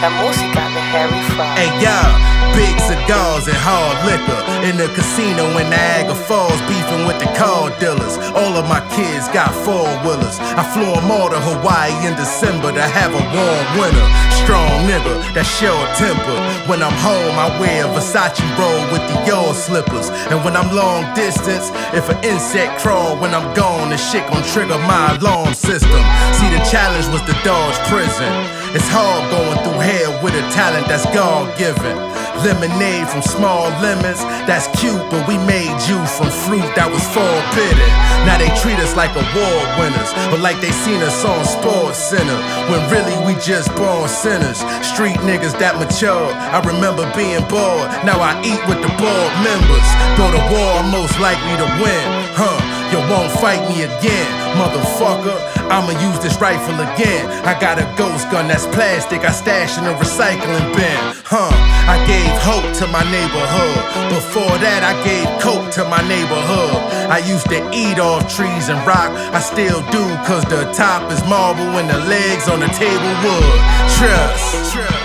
La música de Harry Fraud. Hey y'all, big cigars and hard liquor in the casino in Niagara Falls, beefing with the car dealers. All of my kids got four-wheelers. I flew them all to Hawaii in December to have a warm winter. Strong nigga, that's short-tempered. When I'm home, I wear a Versace robe with the Dior slippers. And when I'm long distance, if an insect crawl when I'm gone, the shit gon' trigger my alarm system. See, the challenge was to dodge prison. It's hard going through hell with a talent that's God-given. Lemonade from small lemons, that's cute, but we made juice from fruit that was forbidden. Now they treat us like award winners, but like they seen us on Sports Center, when really we just born sinners. Street niggas that matured, I remember being bored, now I eat with the board members. Go to war, I'm most likely to win, you won't fight me again, motherfucker. I'ma use this rifle again. I got a ghost gun that's plastic, I stash in a recycling bin. I gave hope to my neighborhood. Before that, I gave coke to my neighborhood. I used to eat off trees and rock. I still do, cause the top is marble and the legs on the table wood. Trust.